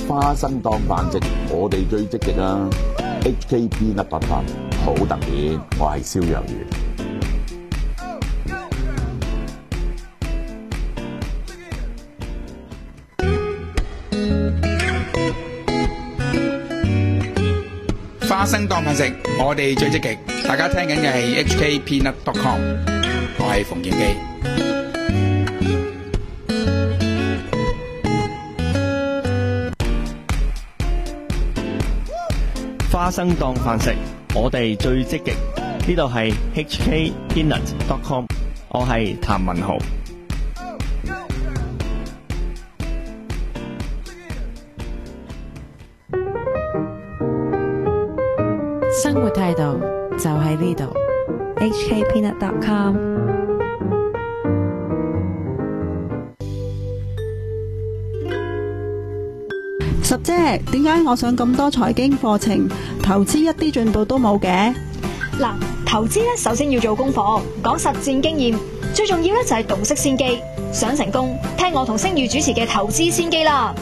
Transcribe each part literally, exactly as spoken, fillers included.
花生當飯食，我哋最積極啊 ！H K Peanut Butter 好特別，我係蕭若元。 花生當飯食，我哋最積極。大家聽緊嘅係 H K Peanut dot com， 我係馮建基。 花生當飯食，我哋最積極。呢度係 H K Peanut dot com， 我係譚文豪。 生活態度就喺呢度 ，H K Peanut dot com。 十姐，點解我上咁多財經課程，投資一啲進步都冇嘅？ 嗱，投資咧首先要做功課，講實戰經驗，最重要咧就係洞悉先機。想成功，聽我同星宇主持嘅投資先機啦。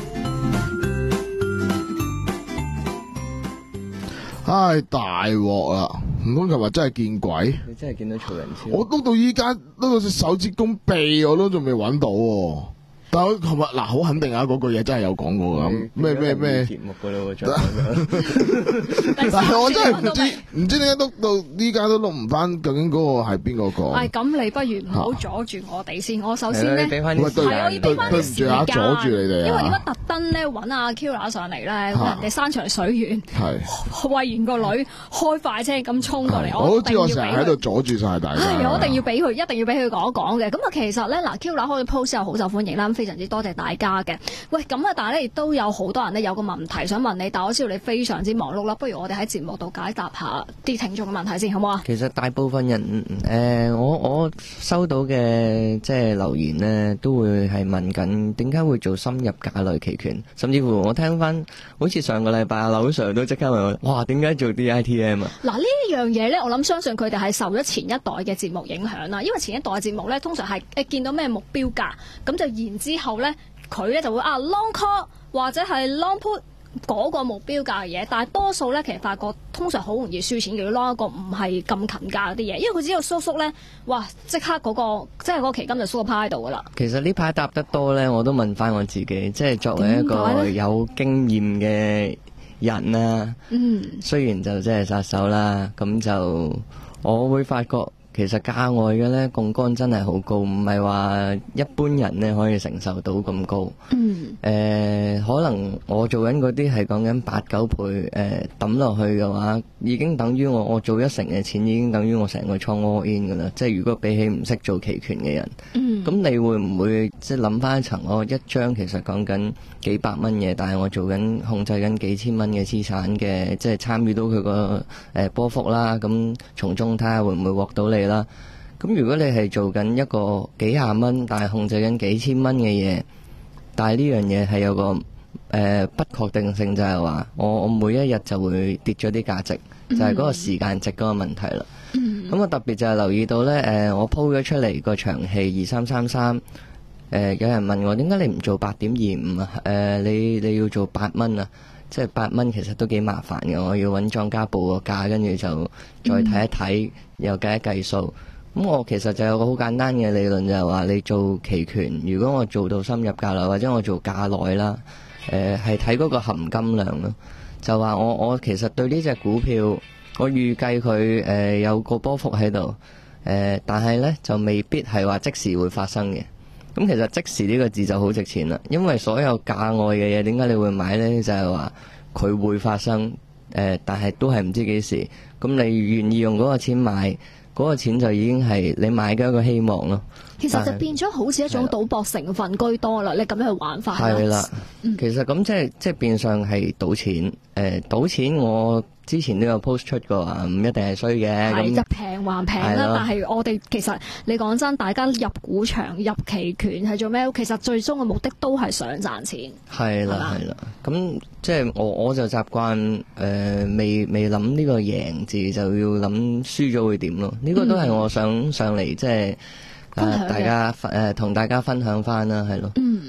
唉，大鑊啦！唔通琴日真係見鬼？ 你真係見到曹仁超？ 我碌到依家碌到隻手指公臂，我都仲未揾到喎。但係我琴日嗱，好肯定啊，嗰句嘢真係有講過噶。咩咩咩節目噶咯， 但係我真係唔知，唔知點解碌到依家都碌唔翻，究竟嗰個係邊個講？ 係咁，你不如唔好阻住我哋先。我首先咧， 係我要俾翻啲時間， 阻住你哋啊！ 因為點解特登咧揾阿 Kira 上嚟咧？人哋山長水遠，係餵完個女，開快車咁衝過嚟， 我都知我成日喺度阻住晒大家。 係，我一定要俾佢，一定要俾佢講一講嘅。咁啊，其實咧嗱 ，Kira 開嘅 post 又好受歡迎啦。非常之多謝大家嘅。喂，咁啊，但係咧亦都有好多人咧有個問題想問你，但我知道你非常之忙碌啦，不如我哋喺節目度解答下啲聽眾嘅問題先，好唔好啊？ 其實大部分人誒、呃，我我收到嘅即係留言呢，都會係問緊點解會做深入價類期權，甚至乎我聽翻好似上個禮拜阿劉 Sir 都即刻問我，哇，點解做 D I T M 啊？ 嗱，呢樣嘢咧，我諗相信佢哋係受咗前一代嘅節目影響啦，因為前一代嘅節目咧通常係誒見到咩目標價，咁就然之後咧。佢咧就會啊 long call 或者係 long put 嗰個目標價嘅嘢，但係多數咧其實發覺通常好容易輸錢嘅，要 long 一個唔係咁近價嗰啲嘢，因為佢只要縮縮咧，哇！即刻嗰、嗰個即係嗰個期金就縮趴喺度噶啦。 其實呢排答得多咧，我都問翻我自己，即係作為一個有經驗嘅人啦，嗯，雖然就即係殺手啦，咁就我會發覺。其實價外嘅咧槓桿真係好高，唔係話一般人咧可以承受到咁高。嗯。誒、呃，可能我做緊嗰啲係講緊八九倍誒抌落去嘅話，已經等於我我做一成嘅錢，已經等於我成個倉 all in 㗎啦。即係如果比起唔識做期權嘅人，嗯。咁你會唔會即係諗翻一層？我一張其實講緊幾百蚊嘅，但係我做緊控制緊幾千蚊嘅資產嘅，即係參與到佢個誒波幅啦。咁從中睇下會唔會獲到你啦？咁如果你係做緊一個幾廿蚊，但係控制緊幾千蚊嘅嘢，但係呢樣嘢係有個誒、呃、不確定性，就係話我我每一日就會跌咗啲價值，就係、是、嗰個時間值嗰個問題啦。咁、嗯、我特別就係留意到呢，誒、呃、我鋪咗出嚟個長氣二三三三，誒有人問我點解你唔做八點二五啊？誒、呃、你你要做八蚊啊？即係八蚊其實都幾麻煩嘅，我要揾莊家報個價，跟住就再睇一睇，又計一計數。咁我其實就有個好簡單嘅理論，就係話你做期權，如果我做到深入價內，或者我做價內啦，誒係睇嗰個含金量咯。就話我我其實對呢隻股票，我預計佢誒有個波幅喺度，誒但係呢就未必係話即時會發生嘅。咁其實即時呢個字就好值錢啦，因為所有價外嘅嘢，點解你會買呢？就係話佢會發生，誒但係都係唔知幾時。咁你願意用嗰個錢買？嗰個錢就已經係你買嘅一個希望咯。 其實就變咗好似一種賭博成分居多啦。你咁樣去玩法係啦，其實咁即係即係變相係賭錢。誒、呃、賭錢我之前都有 post 出過啊，唔一定係衰嘅。 係入平還平啦，但係我哋其實你講真，大家入股場入期權係做咩？其實最終嘅目的都係想賺錢。係啦係啦，咁即係我我就習慣誒、呃、未未諗呢個贏字，就要諗輸咗會點咯。呢、這個都係我想上嚟即係誒大家誒同、呃、大家分享翻啦，係咯。 嗯。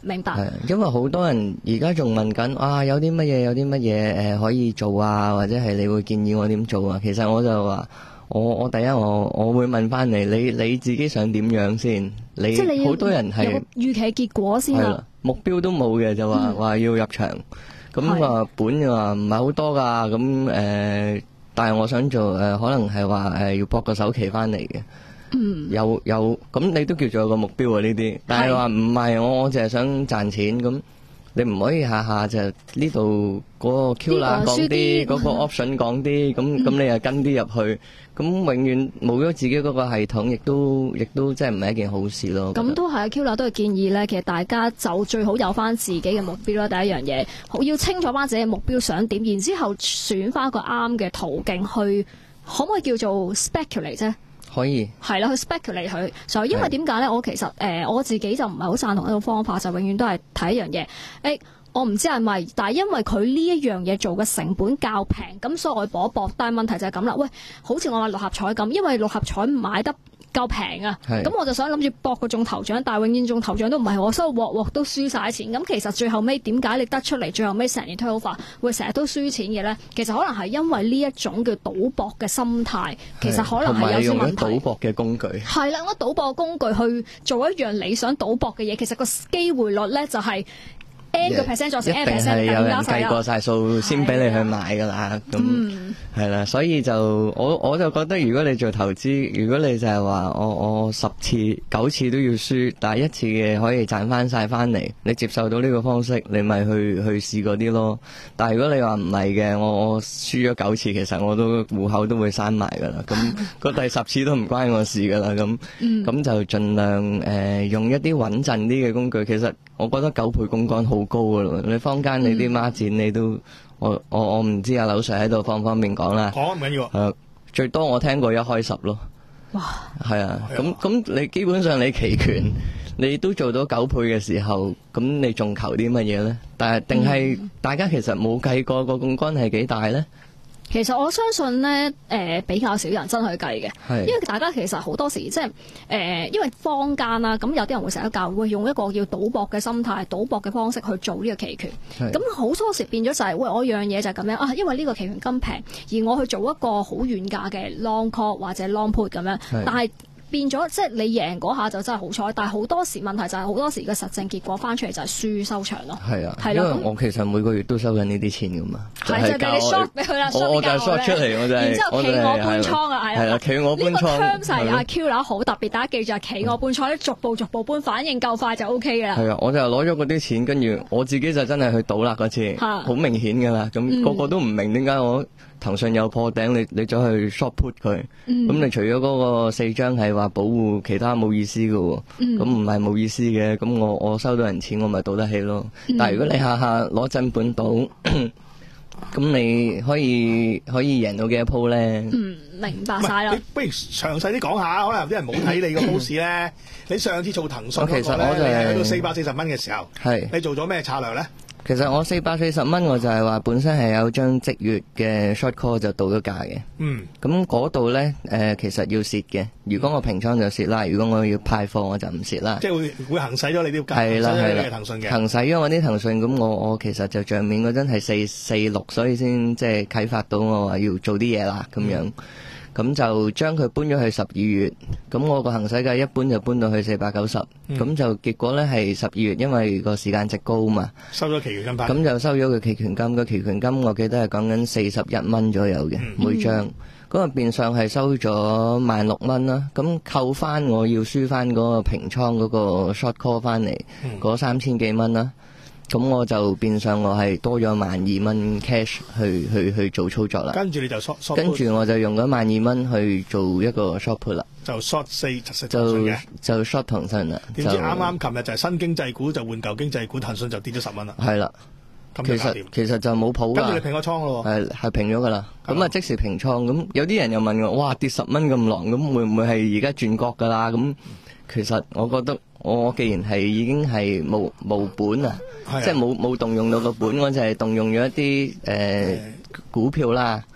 明白。 係，因為好多人而家仲問緊啊，有啲乜嘢，有啲乜嘢誒可以做啊，或者係你會建議我點做啊？其實我就話，我我第一我我會問翻你，你你自己想點樣先？你即係你好多人係預期結果先啦， 目標都冇嘅就話話、嗯、要入場，咁話本就話唔係好多噶，咁誒、呃，但係我想做誒、呃，可能係話誒要博個首期翻嚟嘅。嗯，有有咁你都叫做有個目標啊呢啲，但係話唔係我我淨係想賺錢，咁你唔可以下下就呢度嗰個 Q 啦講啲，嗰個 option 講啲，咁咁你又跟啲入去，咁永遠冇咗自己嗰個系統，亦都亦都即係唔係一件好事咯。咁都係啊 Q 啦，都係建議咧，其實大家就最好有翻自己嘅目標啦。第一樣嘢，好要清楚翻自己嘅目標想點，然之後選翻一個啱嘅途徑去，可唔可以叫做 speculate 啫？ 可以係啦，去 speculate 佢，所以因為點解咧？我其實誒、呃、我自己就唔係好贊同一個方法，就永遠都係睇一樣嘢。誒、欸，我唔知係咪，但係因為佢呢一樣嘢做嘅成本較平，咁所以我搏一搏。但係問題就係咁啦，喂，好似我話六合彩咁，因為六合彩買得夠平啊，咁我就想諗住搏個中頭獎，但係永遠中頭獎都唔係我，所以鑊鑊都輸晒錢。咁其實最後尾點解你得出嚟，最後尾成年推好法會成日都輸錢嘅咧？其實可能係因為呢一種叫賭博嘅心態，其實可能係有啲問題。 同埋用咗賭博嘅工具。 係啦，我賭博工具去做一樣你想賭博嘅嘢，其實個機會率咧就係、是。N 個 percent 再成 N percent， 一定係有人計過晒數先俾你去買噶啦，咁係啦，所以就我我就覺得，如果你做投資，如果你就係話我我十次九次都要輸，但係一次嘅可以賺翻晒翻嚟，你接受到呢個方式，你咪去去試嗰啲咯。但係如果你話唔係嘅，我我輸咗九次，其實我都戶口都會閂埋噶啦，咁個第十次都唔關我事噶啦，咁咁就盡量誒、呃、用一啲穩陣啲嘅工具。其實我覺得九倍槓桿好高噶咯，你坊間你啲孖展你都，我我我唔知阿柳 Sir 喺度方唔方便講啦。 講唔緊要。 誒，最多我聽過一開十咯。哇！係啊，咁咁你基本上你期權你都做到九倍嘅時候，咁你仲求啲乜嘢咧？但係定係大家其實冇計過個槓桿係幾大咧？ 其實我相信咧，誒、呃、比較少人真去計嘅，因為大家其實好多時即係誒，因為坊間啦，咁有啲人會成日教會用一個叫賭博嘅心態、賭博嘅方式去做呢個期權，咁好多時變咗就係、是、喂，我樣嘢就係咁樣啊，因為呢個期權咁平，而我去做一個好遠價嘅 long call 或者 long put 咁樣，但係變咗即係你贏嗰下就真係好彩，但係好多時問題就係好多時嘅實證結果翻出嚟就係輸收場咯。係啊，係因為我其實每個月都收緊呢啲錢噶嘛， 係就俾、是、你 short 俾佢啦， 我就 short 出嚟，我就係、是、 然之後企我搬倉啊，係啦，企我搬倉。呢個 term 係阿 Q 啦，好特別，大家記住係企我搬倉咧，逐步逐步搬，反應夠快就 O K 噶啦。係啊， 我就攞咗嗰啲錢，跟住我自己就真係去賭啦嗰次，好明顯噶啦，咁、嗯、個個都唔明點解我。騰訊有破頂，你你走去 short put 佢，咁、嗯、你除咗嗰個四張係話保護，其他冇意思嘅喎，咁唔係冇意思嘅，咁我我收到人錢，我咪賭得起咯。嗯、但係如果你下下攞真本賭，咁你可以可以贏到幾多鋪咧？ 嗯，明白晒啦。 你不如詳細啲講下，可能有啲人冇睇你個 post 咧。你上次做騰訊嗰個咧，你喺到四百四十蚊嘅時候，係你做咗咩策略咧？ 其實我四百四十蚊，我就係話本身係有張即月嘅 short call 就到咗價嘅。嗯。咁嗰度咧，誒、呃，其實要蝕嘅。如果我平倉就蝕啦，如果我要派貨我就唔蝕啦。 即係會會行使咗你啲價， 係啦係啦， 騰訊嘅。 行使咗我啲騰訊，咁我我其實就賬面嗰陣係四四六，所以先即係啟發到我話要做啲嘢啦咁樣。咁、嗯、就將佢搬咗去十二月，咁我個行使價一搬就搬到去四百九十，咁就結果咧係十二月，因為個時間值高嘛， 收咗期權金， 咁就收咗個期權金，個期權金我記得係講緊四十一蚊左右嘅、嗯、每張，嗰個變相係收咗萬六蚊啦，咁扣翻我要輸翻嗰個平倉嗰個 short call 翻嚟，嗰三千幾蚊啦。咁我就變相我係多咗萬二蚊 cash 去去去做操作啦。 跟住你就 short short， 跟住我就用咗萬二蚊去做一個 short put 啦。 就 short 四七就就 short 騰訊啦。 點知啱啱琴日就係新經濟股就換舊經濟股，騰訊就跌咗十蚊啦。 係啦，其實其實就冇譜㗎。 跟住你平咗倉咯。係係平咗㗎啦。咁啊即時平倉。咁有啲人又問我，哇跌十蚊咁狼，咁會唔會係而家轉角㗎啦？咁其實我覺得我既然係已經係冇冇本啊。即係冇冇動用到個本，我就係動用咗一啲誒、呃、股票啦。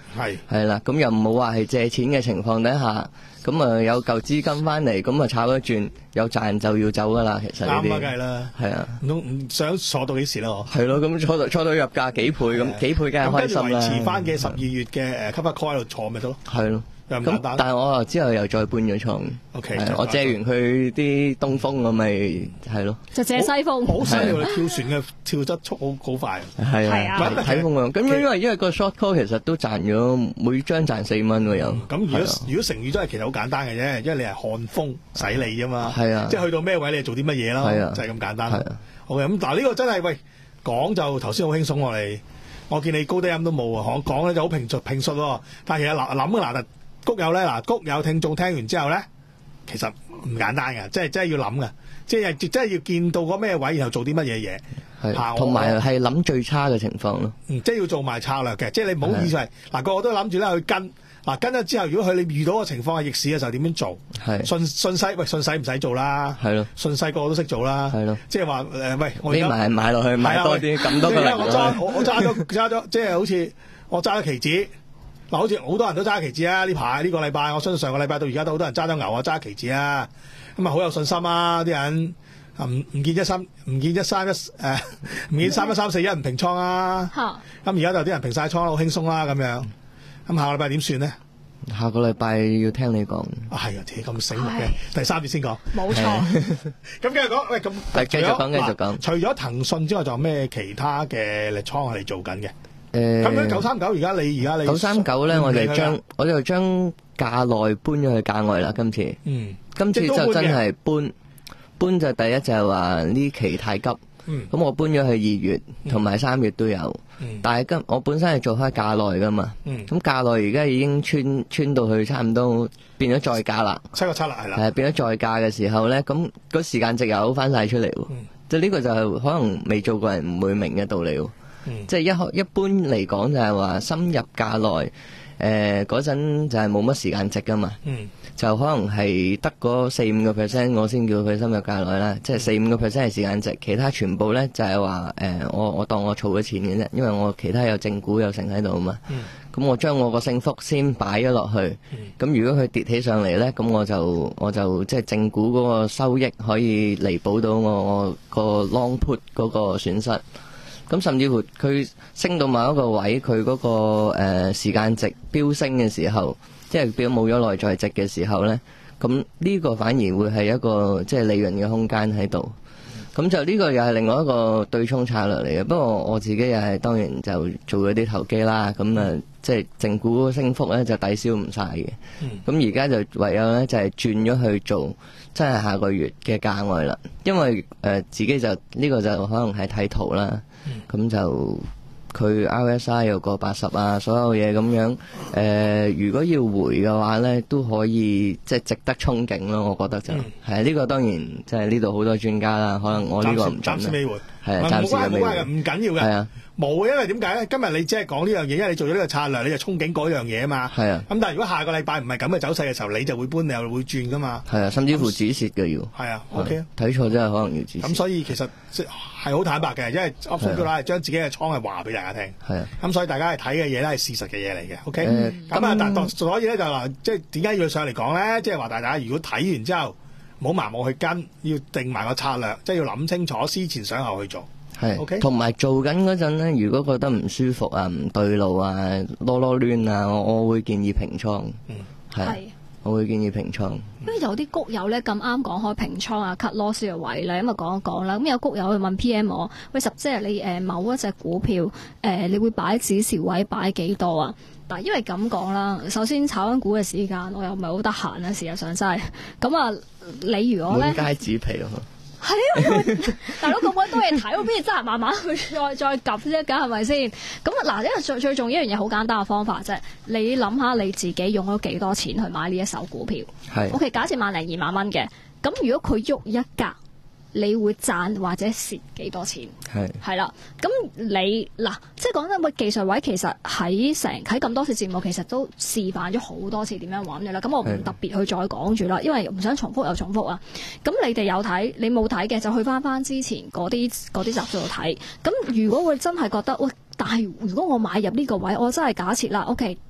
係係啦，咁又唔好話係借錢嘅情況底下，咁啊有嚿資金翻嚟，咁啊炒一轉有賺就要走噶啦，其實呢啲啱啊，梗係啦， 係啊， 唔通唔想坐到幾時啦？ 係咯，咁坐到坐到入價幾倍咁，幾倍梗係開心啦。 咁跟住維持翻嘅十二月嘅誒 cover call 喺度坐咪得咯。 係咯。 咁但係我之後又再搬咗倉 ，OK， 我借完佢啲東風，我咪係咯， 就借西風， 好犀利！跳船嘅跳得速好好快， 係啊，睇風啊！咁因為因為個 short call 其實都賺咗每張賺四蚊喎，又咁如果如果成語都係其實好簡單嘅啫，因為你係看風使利啫嘛， 係啊， 即係去到咩位你做啲乜嘢啦，就係咁簡單。係啊，好嘅，咁嗱呢個真係喂講就頭先好輕鬆我哋，我見你高低音都冇啊，講咧就好平述平述喎，但係其實諗諗嗱。谷友咧嗱，谷友聽眾聽完之後咧，其實唔簡單嘅，即係即係要諗嘅，即係即係要見到嗰咩位，然後做啲乜嘢嘢， 係同埋係諗最差嘅情況咯。 嗯，即係要做埋策略嘅，即係你唔好以為嗱個個都諗住咧去跟，嗱跟咗之後，如果佢你遇到個情況係逆市嘅時候點樣做？係順順勢喂順勢唔使做啦，係咯，順勢個個都識做啦，係咯，即係話誒喂，我而家買買落去買多啲咁多個嚟。 我揸我我揸咗揸咗，即係好似我揸咗期指。嗱，好似好多人都揸期指啊！呢排呢個禮拜，我相信上個禮拜到而家都好多人揸咗牛啊，揸期指啊，咁啊好有信心啊！啲人啊唔唔見一三唔見一三一誒唔見三一三四一唔平倉啊！咁而家就啲人平晒倉，好輕鬆啦咁樣。咁下個禮拜點算呢？ 下個禮拜要聽你講。 啊係啊，你咁醒目嘅，第三節先講。 冇錯。 咁繼續講，喂咁。 係繼續講，繼續講。 除咗騰訊之外，仲有咩其他嘅力倉係你做緊嘅？誒，咁樣九三九而家你而家你九三九咧，我哋將我哋就將價內搬咗去價外啦。今次，嗯，今次就真係搬搬就第一就係話呢期太急，嗯，咁我搬咗去二月同埋三月都有，嗯，但係今我本身係做開價內噶嘛，嗯，咁價內而家已經穿穿到去差唔多變咗再價啦， 七個七啦係啦， 係變咗再價嘅時候咧，咁個時間值又翻晒出嚟，嗯，即係呢個就係可能未做過人唔會明嘅道理。嗯、即係一一般嚟講就係話深入價內，誒嗰陣就係冇乜時間值噶嘛，嗯、就可能係得嗰四五個 percent 我先叫佢深入價內啦，即係四五個 percent 係時間值，其他全部咧就係話誒我我當我儲咗錢嘅啫，因為我其他有正股有剩喺度啊嘛，咁、嗯、我將我個升幅先擺咗落去，咁、嗯、如果佢跌起上嚟咧，咁我就我就即係正股嗰個收益可以彌補到我我個 long put 嗰個損失。咁甚至乎佢升到某一個位，佢嗰、嗰個誒、呃、時間值飆升嘅時候，即係變冇咗內在值嘅時候咧，咁呢個反而會係一個即係利潤嘅空間喺度。咁就呢個又係另外一個對沖策略嚟嘅。不過我自己又係當然就做咗啲投機啦。咁啊，即係正股升幅咧就抵消唔晒嘅。咁而家就唯有咧就係轉咗去做，真係下個月嘅價外啦。因為誒、呃、自己就呢、呢個就可能係睇圖啦。咁、嗯、就佢 R S I 有個八十啊，所有嘢咁樣。誒、呃，如果要回嘅話咧，都可以即係值得憧憬咯。我覺得就係呢、嗯呢個當然即係呢度好多專家啦。可能我呢個唔準啦。暫時未回，係啊，暫時未回，唔緊要嘅。係啊。冇，因為點解咧？今日你只係講呢樣嘢，因為你做咗呢個策略，你就憧憬嗰樣嘢啊嘛。係啊。咁但係如果下個禮拜唔係咁嘅走勢嘅時候，你就會搬，你又會轉噶嘛。係啊，甚至乎止蝕嘅要。係啊 ，OK 啊。睇錯真係可能要止蝕。咁所以其實係好坦白嘅，因為 option 都係將自己嘅倉係話俾大家聽。係啊。咁所以大家係睇嘅嘢咧係事實嘅嘢嚟嘅。OK。咁啊，但所以咧就話，即係點解要上嚟講咧？即係話大家如果睇完之後，唔好盲目去跟，要定埋個策略，即係要諗清楚，思前想後去做。係，同埋、okay? 做緊嗰陣咧，如果覺得唔舒服啊、唔對路啊、囉囉攣啊，我我會建議平倉。嗯，係，我會建議平倉。因為有啲谷友咧咁啱講開平倉啊、cut loss 嘅位咧，咁啊講一講啦。咁有谷友去問 P M 我，喂，十姐你誒、呃、某一隻股票誒、呃，你會擺止蝕位擺幾多啊？但因為咁講啦，首先炒緊股嘅時間，我又唔係好得閒啊，事實上真係。咁啊，你如果咧，滿街紙皮啊！係啊，大佬咁鬼多嘢睇，我邊度真係慢慢去再再撳啫？咁係咪先？咁嗱，因為最最重要一樣嘢，好簡單嘅方法啫。你諗下你自己用咗幾多錢去買呢一手股票？係 OK，假設萬零二萬蚊嘅，咁如果佢喐一格，你會賺或者蝕幾多錢？係係啦，咁你嗱，即係講真，個技術位其實喺成喺咁多次節目，其實都示範咗好多次點樣玩嘅啦。咁我唔特別去再講住啦，因為唔想重複又重複啊。咁你哋有睇，你冇睇嘅就去翻翻之前嗰啲嗰啲集數度睇。咁如果會真係覺得喂，但係如果我買入呢個位，我真係假設啦，OK。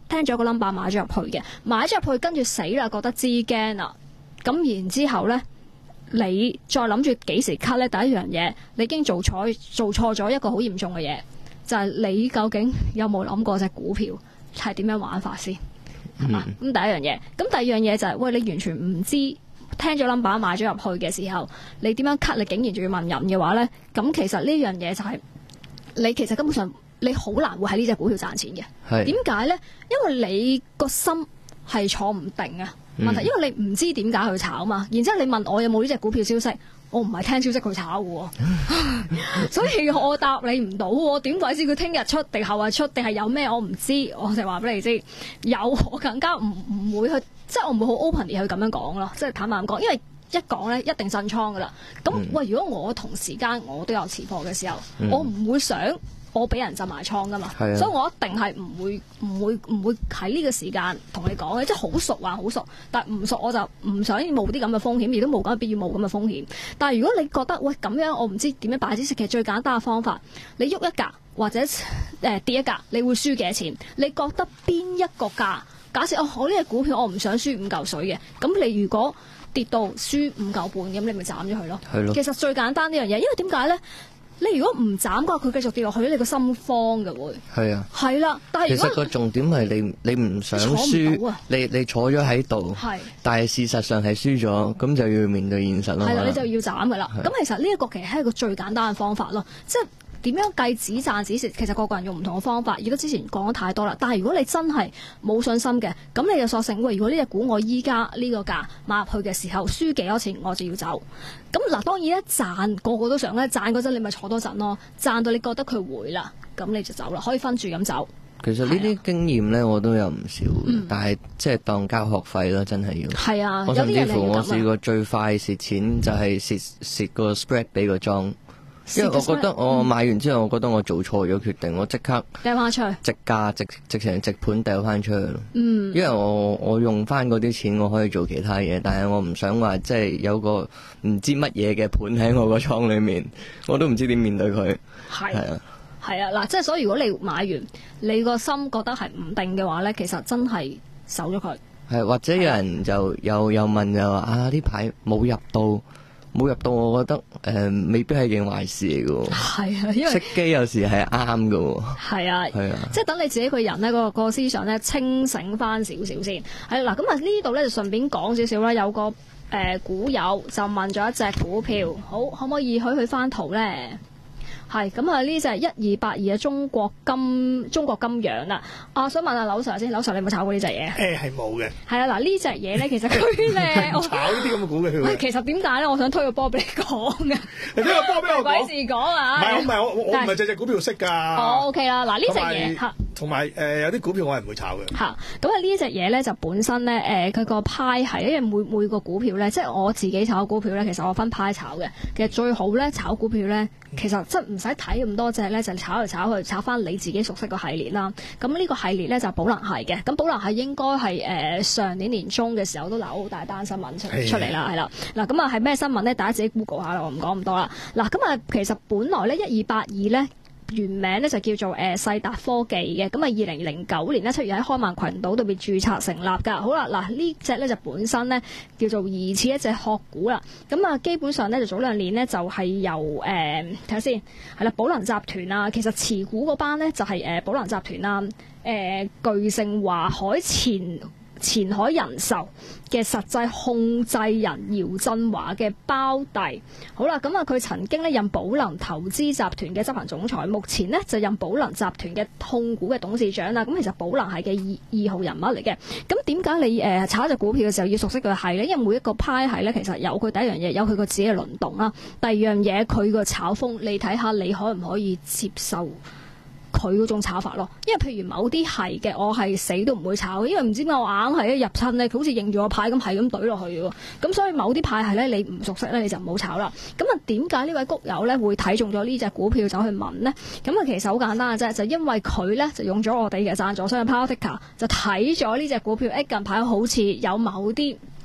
聽咗個 number 買咗入去嘅，買咗入去跟住死啦，覺得知驚啦，咁然之後咧，你再諗住幾時 cut 咧？第一樣嘢，你已經做錯做錯咗一個好嚴重嘅嘢，就係、是、你究竟有冇諗過隻股票係點樣玩法先？係嘛？咁、嗯、第一樣嘢，咁第二樣嘢就係、是，喂，你完全唔知聽咗 number 買咗入去嘅時候，你點樣 cut？你竟然仲要問人嘅話咧，咁其實呢樣嘢就係、是、你其實根本上你好難會喺呢隻股票賺錢嘅。係點解咧？因為你個心係坐唔定啊。問題，因為你唔知點解去炒嘛，然之後你問我有冇呢隻股票消息，我唔係聽消息去炒嘅，所以我答你唔到喎。點鬼知佢聽日出定後日出定係有咩我唔知，我就話俾你知。有我更加唔唔會去，即係我唔會好 open 地去咁樣講咯，即係坦白咁講，因為一講咧一定震倉噶啦。咁、嗯、喂，如果我同時間我都有持貨嘅時候，嗯、我唔會想我俾人浸埋倉噶嘛，所以我一定係唔會唔會唔會喺呢個時間同你講嘅，即係好熟還好熟，但係唔熟我就唔想冒啲咁嘅風險，亦都冇咁嘅必要冒咁嘅風險。但係如果你覺得喂咁樣，我唔知點樣擺啲食，其實最簡單嘅方法，你喐一格或者誒、呃、跌一格，你會輸幾多錢？你覺得邊一個價？假設哦，我呢隻股票我唔想輸五嚿水嘅，咁你如果跌到輸五嚿半，咁你咪斬咗佢咯。係咯。其實最簡單呢樣嘢，因為點解咧？你如果唔斬嘅話，佢繼續跌落去，你個心慌嘅會。係啊。係啦，但係如果其實個重點係你你唔想輸，啊、你你坐咗喺度，但係事實上係輸咗，咁就要面對現實咯。係啦，你就要斬嘅啦。咁其實呢一個其實係一個最簡單嘅方法咯，即係。點樣計止賺止蝕？其實個個人用唔同嘅方法，亦都之前講得太多啦。但係如果你真係冇信心嘅，咁你就索性喂，如果呢隻股我依家呢個價買入去嘅時候，輸幾多錢我就要走。咁嗱，當然咧賺個個都想咧，賺嗰陣你咪坐多陣咯，賺到你覺得佢回啦，咁你就走啦，可以分住咁走。其實呢啲經驗咧，我都有唔少，嗯、但係即係當交學費咯，真係要。係啊，我甚至乎我試過最快蝕錢就係蝕蝕個 spread 俾個莊。因為我覺得我買完之後，我覺得我做錯咗決定，我即刻掉翻出去，直價直直情直盤掉翻出去咯。嗯，因為我我用翻嗰啲錢，我可以做其他嘢，但係我唔想話即係有個唔知乜嘢嘅盤喺我個倉裏面，我都唔知點面對佢。係啊，係啊，嗱，即係所以如果你買完，你個心覺得係唔定嘅話咧，其實真係守咗佢。係或者有人就又又問就話啊，呢排冇入到。冇入到，我覺得誒、呃、未必係件壞事嚟嘅。係啊，因為熄機有時係啱嘅。係啊，係啊，即係等你自己個人咧，個個思想咧清醒翻少少先。係嗱，咁啊呢度咧就順便講少少啦。有個誒、呃、股友就問咗一隻股票，好可唔可以許佢翻圖咧？係咁啊！呢隻一二八二嘅中國金中國金洋啦。啊，想問下劉 Sir 先，劉 Sir 你有冇炒過呢隻嘢？誒係冇嘅。係啊，嗱呢隻嘢咧，其實佢咧，我炒呢啲咁嘅股嘅佢。其實點解咧？我想推個波俾你講嘅。你推個波俾我講。鬼事講啊！唔係我唔係我我我唔係隻隻股票識㗎。哦 OK 啦，嗱呢隻嘢嚇。同埋誒有啲股票我係唔會炒嘅。嚇，咁啊呢隻嘢咧就本身咧誒佢個派係，因為每每個股票咧，即係我自己炒股票咧，其實我分派炒嘅。其實最好咧炒股票咧，其實即係唔使睇咁多隻咧，就炒嚟炒去，炒翻你自己熟悉個系列啦。咁呢個系列咧就寶能系嘅。咁寶能系應該係誒上年年中嘅時候都有好大單新聞出出嚟啦，係啦。嗱咁啊係咩新聞咧？大家自己 Google 下啦，我唔講咁多啦。嗱咁啊其實本來咧一二八二咧。原名咧就叫做誒世達科技嘅，咁啊二零零九年咧七月喺開曼群島度邊註冊成立㗎。好啦，嗱呢隻咧就本身咧叫做疑似一隻殼股啦。咁啊基本上咧就早兩年咧就係由誒睇下先係啦，寶能集團啊，其實持股嗰班咧就係誒寶能集團啊，誒、呃、巨盛華海前。前海人壽嘅實際控制人姚振華嘅胞弟，好啦，咁啊佢曾經咧任寶能投資集團嘅執行總裁，目前呢就任寶能集團嘅控股嘅董事長啦。咁其實寶能係嘅二二號人物嚟嘅。咁點解你誒、呃、炒一隻股票嘅時候要熟悉佢係咧？因為每一個派系咧，其實有佢第一樣嘢，有佢個自己嘅輪動啦。第二樣嘢，佢個炒風，你睇下你可唔可以接受？佢嗰種炒法咯，因為譬如某啲係嘅，我係死都唔會炒，因為唔知點解我硬係一入親咧，佢好似認住個牌咁，係咁懟落去嘅喎。咁所以某啲牌係咧，你唔熟悉咧，你就唔好炒啦。咁啊，點解呢位谷友咧會睇中咗呢隻股票走去問呢？咁啊，其實好簡單嘅啫，就因為佢咧就用咗我哋嘅贊助商 Power Ticker 就睇咗呢隻股票，誒近排好似有某啲。誒、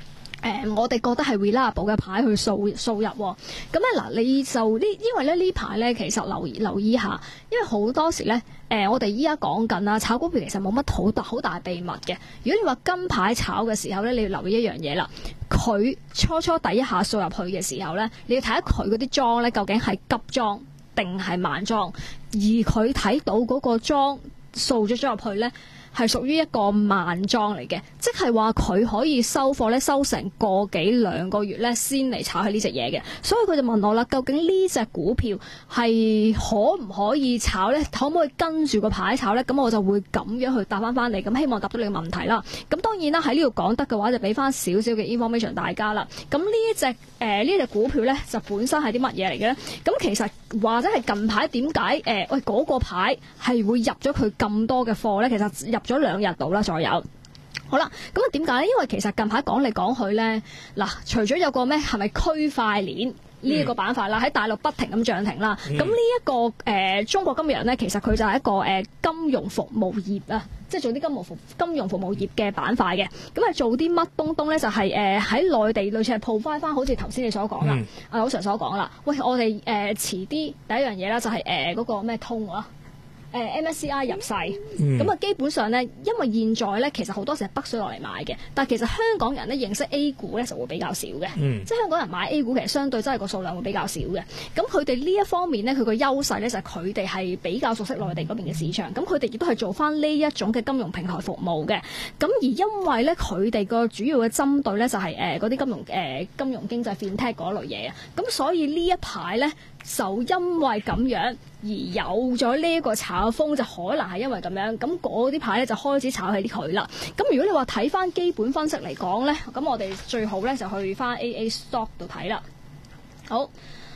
誒、呃，我哋覺得係 reliable 嘅牌去掃掃入喎。咁咧嗱，你就呢，因為咧呢排咧其實留意留意下，因為好多時咧誒、呃，我哋依家講緊啦，炒股票其實冇乜好大好大秘密嘅。如果你話跟牌炒嘅時候咧，你要留意一樣嘢啦，佢初初第一下掃入去嘅時候咧，你要睇下佢嗰啲莊咧究竟係急莊定係慢莊，而佢睇到嗰個莊掃咗咗入去咧，係屬於一個慢莊嚟嘅，即係話佢可以收貨咧，收成個幾兩個月咧，先嚟炒起呢隻嘢嘅。所以佢就問我啦，究竟呢隻股票係可唔可以炒咧？可唔可以跟住個牌炒咧？咁我就會咁樣去答翻翻嚟，咁希望答到你嘅問題啦。咁當然啦，喺呢度講得嘅話，就俾翻少少嘅 information 大家啦。咁呢一隻誒呢隻股票咧，就本身係啲乜嘢嚟嘅咧？咁其實或者係近排點解誒喂嗰個牌係會入咗佢咁多嘅貨咧？其實入咗兩日到啦，左右。好啦，咁啊點解咧？因為其實近排講嚟講去咧，嗱，除咗有個咩係咪區塊鏈呢一個板塊啦，喺大陸不停咁漲停啦。咁呢一個誒、呃、中國今日人咧，其實佢就係一個誒、呃、金融服務業啊，即係做啲金融服金融服務業嘅板塊嘅。咁啊做啲乜東東咧？就係誒喺內地類似係 provide 翻，好似頭先你所講啦，阿老 Sir 所講啦。喂，我哋誒、呃、遲啲第一樣嘢啦，就係誒嗰個咩通啊？誒 M S C I 入世，咁啊、嗯、基本上咧，因為現在咧其實好多時係北水落嚟買嘅，但係其實香港人咧認識 A 股咧就會比較少嘅，嗯、即係香港人買 A 股其實相對真係個數量會比較少嘅。咁佢哋呢一方面咧，佢個優勢咧就係佢哋係比較熟悉內地嗰邊嘅市場，咁佢哋亦都係做翻呢一種嘅金融平台服務嘅。咁而因為咧佢哋個主要嘅針對咧就係誒嗰啲金融誒、呃、金融經濟 FinTech 嗰類嘢啊，咁所以呢一排咧就因為咁樣而有咗呢一個炒風，就可能係因為咁樣，咁嗰啲牌咧就開始炒起啲佢啦。咁如果你話睇翻基本分析嚟講咧，咁我哋最好咧就去翻 A A Stock 度睇啦。好，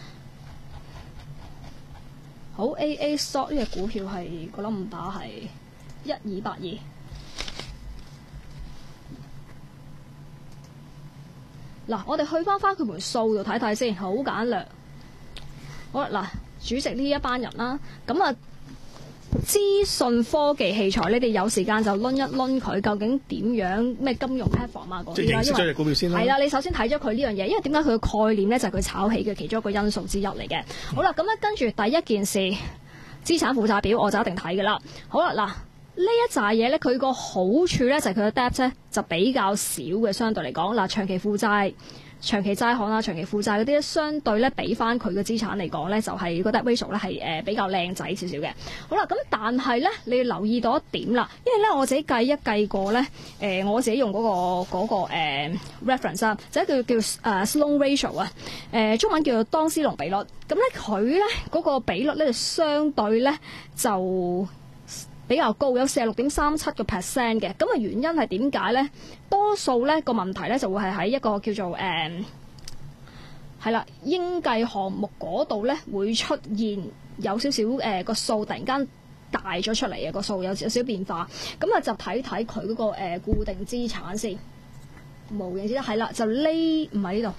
好 A A Stock 呢隻股票係個 number 係一二八二。嗱，我哋去翻翻佢盤數度睇睇先，好簡略。好啦，嗱，主席呢一班人啦，咁啊，資訊科技器材，你哋有時間就攆一攆佢，究竟點樣咩金融 platform 啊嗰啲啦， 即係認識咗隻股票先啦。 係啦，你首先睇咗佢呢樣嘢，因為點解佢嘅概念咧就係佢炒起嘅其中一個因素之一嚟嘅。嗯、好啦，咁咧跟住第一件事，資產負債表我就一定睇㗎啦。好啦，嗱，呢一紮嘢咧，佢個好處咧就係佢嘅 debt 咧就比較少嘅，相對嚟講，嗱，長期負債。長期債項啦、長期負債嗰啲相對咧，比翻佢嘅資產嚟講咧，就係個 debt ratio 咧係誒比較靚仔少少嘅。好啦，咁但係咧，你要留意到一點啦，因為咧我自己計一計過咧，誒、呃、我自己用嗰、嗰個嗰、嗰個呃、reference 啊，就係叫叫誒 Sloan ratio 啊，誒中文叫做當斯隆比率。咁咧佢咧嗰個比率咧就相對咧就比較高，有四十六點三七個 percent 嘅。咁啊原因係點解咧？多數咧個問題咧就會係喺一個叫做誒係啦應計項目嗰度咧會出現有少少誒個數突然間大咗出嚟嘅，個數有少少變化。咁啊就睇睇佢嗰個誒、呃、固定資產先，無形資產係啦，就呢唔係呢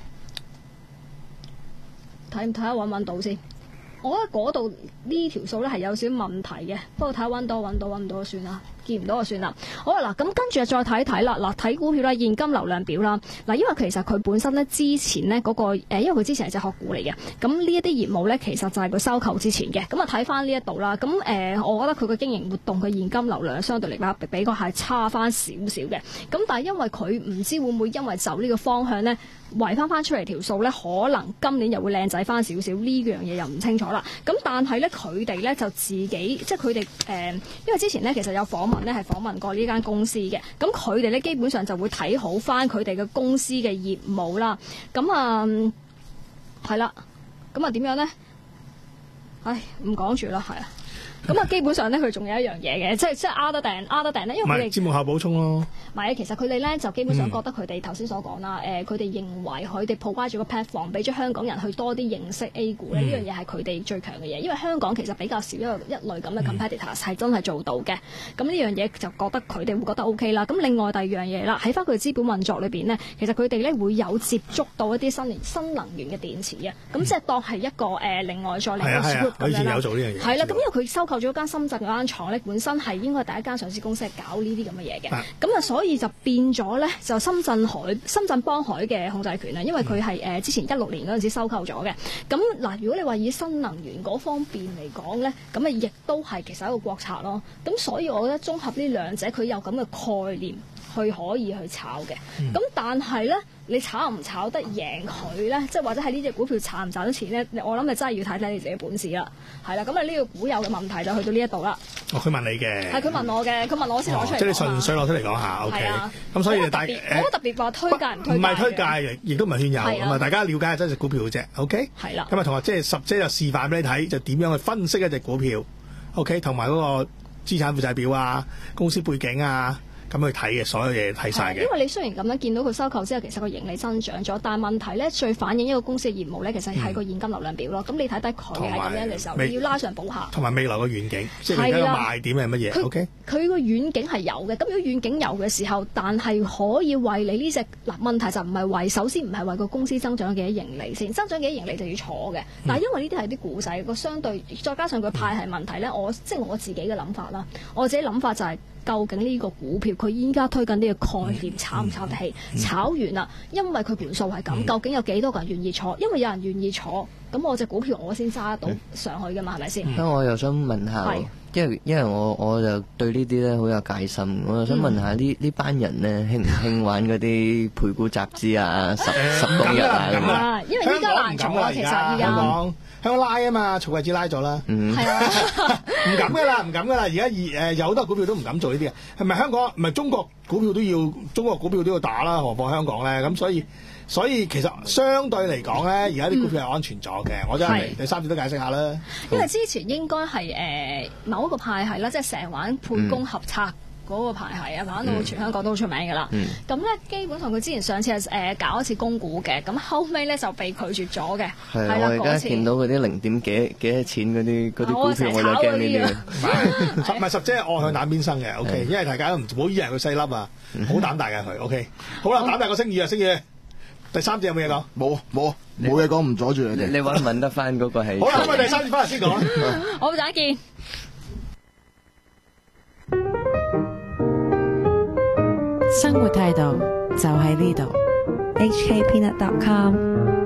度，睇唔睇下揾唔揾到先？我覺得嗰度呢條數咧係有少少問題嘅，不過睇下揾到揾到揾唔到就算啦，見唔到就算啦。好啦，嗱咁跟住再睇睇啦，嗱睇股票啦，現金流量表啦，嗱因為其實佢本身咧之前咧嗰、嗰個誒，因為佢之前係隻殼股嚟嘅，咁呢一啲業務咧其實就係佢收購之前嘅，咁啊睇翻呢一度啦，咁誒、呃，我覺得佢個經營活動嘅現金流量相對嚟講比比較係差翻少少嘅，咁但係因為佢唔知會唔會因為走呢個方向咧，圍翻翻出嚟條數咧，可能今年又會靚仔翻少少，呢樣嘢又唔清楚啦。咁但係咧，佢哋咧就自己，即係佢哋誒，因為之前咧其實有訪問咧，係訪問過呢間公司嘅。咁佢哋咧基本上就會睇好翻佢哋嘅公司嘅業務啦。咁啊，係啦。咁啊點樣咧？唉，唔講住啦，係啊。咁啊，基本上咧，佢仲有一樣嘢嘅，即係即係 other than other than 咧，因為佢哋節目下補充咯。 唔係，其實佢哋咧就基本上覺得佢哋頭先所講啦，誒、嗯，佢哋、呃、認為佢哋 provide 咗個 platform 俾咗香港人去多啲認識 A 股咧，呢、嗯、樣嘢係佢哋最強嘅嘢，因為香港其實比較少一個一類咁嘅 competitors 係、嗯、真係做到嘅。咁呢樣嘢就覺得佢哋會覺得 OK 啦。咁另外第二樣嘢啦，喺翻佢資本運作裏邊呢，其實佢哋咧會有接觸到一啲新新能源嘅電池啊。咁、嗯、即係當係一個誒、呃、另外再另外 group 咁樣啦。係啊係啊，我以前有做呢樣嘢。係啦，咁因為佢收購咗間深圳嗰間廠咧，本身係應該係第一間上市公司係搞呢啲咁嘅嘢嘅。咁啊，所以就變咗咧，就深圳海、深圳幫海嘅控制權啊，因為佢係誒之前一六年嗰陣時收購咗嘅。咁嗱，如果你話以新能源嗰方面嚟講咧，咁啊亦都係其實一個國策咯。咁所以我覺得綜合呢兩者，佢有咁嘅概念去可以去炒嘅。咁、嗯、但係咧，你炒唔炒得贏佢咧？即係或者係呢隻股票賺唔賺到錢咧？我諗你真係要睇睇你自己本事啦。係啦，咁啊呢個股友嘅問題就去到呢一度啦。 哦，佢問你嘅。係佢問我嘅，佢問我先攞出嚟、哦。即係你純粹攞出嚟講下 ，OK。 啊。 咁所以你大誒，我特別話推介唔推介？ 唔係推介，亦都唔係勸誘，咁啊大家了解下真係隻股票嘅啫 ，OK。係啦。咁啊同學即係十姐就示範俾你睇，就點樣去分析一隻股票 ，OK， 同埋嗰個資產負債表啊、公司背景啊。咁去睇嘅，所有嘢睇晒嘅。 因為你雖然咁樣見到佢收購之後，其實個盈利增長咗，但係問題咧，最反映一個公司嘅業務咧，其實係個現金流量表咯。咁、嗯、你睇低佢係咁樣嘅時候，你要拉上補下。同埋未來嘅遠景，即係你睇個賣點係乜嘢 ？OK。佢個遠景係有嘅，咁如果遠景有嘅時候，但係可以為你呢隻嗱問題就唔係為，首先唔係為個公司增長幾多盈利先，增長幾多盈利就要坐嘅。但係因為呢啲係啲股仔個相對，再加上佢派係問題咧，我即係我自己嘅諗法啦。我自己諗法就係、是。究竟呢個股票佢依家推緊呢個概念炒唔炒得起？嗯嗯、炒完啦，因為佢盤數係咁，嗯、究竟有幾多個人願意坐？因為有人願意坐，咁我隻股票我先揸得到上去噶嘛，係咪先？咁、 嗯、我又想問下，因為因為我我就對呢啲咧好有戒心，我又想問下呢呢、嗯、班人咧興唔興玩嗰啲配股集資啊、十十個日啊咁啊？ 因為依家難做啊，其實依家。 香港拉啊嘛，曹貴子拉咗啦，係、嗯、啊，唔敢噶啦，唔敢噶啦，而家誒有好多股票都唔敢做呢啲嘅，係咪香港唔係中國股票都要，中國股票都要打啦，何況香港咧？咁所以所以其實相對嚟講咧，而家啲股票係安全咗嘅、嗯。我真係第三次都解釋下啦。 因為之前應該係誒某一個派系啦，即係成日玩配供合策。嗯嗰個牌係啊，玩到全香港都好出名㗎啦。咁、嗯、咧基本上佢之前上次係誒、呃、搞一次供股嘅，咁後尾咧就被拒絕咗嘅。係啦， 我而家見到嗰啲零點幾幾多錢嗰啲嗰啲股票，我就驚呢啲。 唔係十姐愛向膽邊生嘅 ，OK，因為大家都唔好以為佢細粒啊，好膽大嘅佢 ，OK。好啦，膽大個星宇啊，星宇。第三隻有冇嘢講？ 冇冇冇嘢講，唔阻住你哋。 你揾揾得翻嗰個係。 好啦，咁我第三隻翻嚟先講。 好，再見。 生活態度就喺呢度。H K Peanut dot com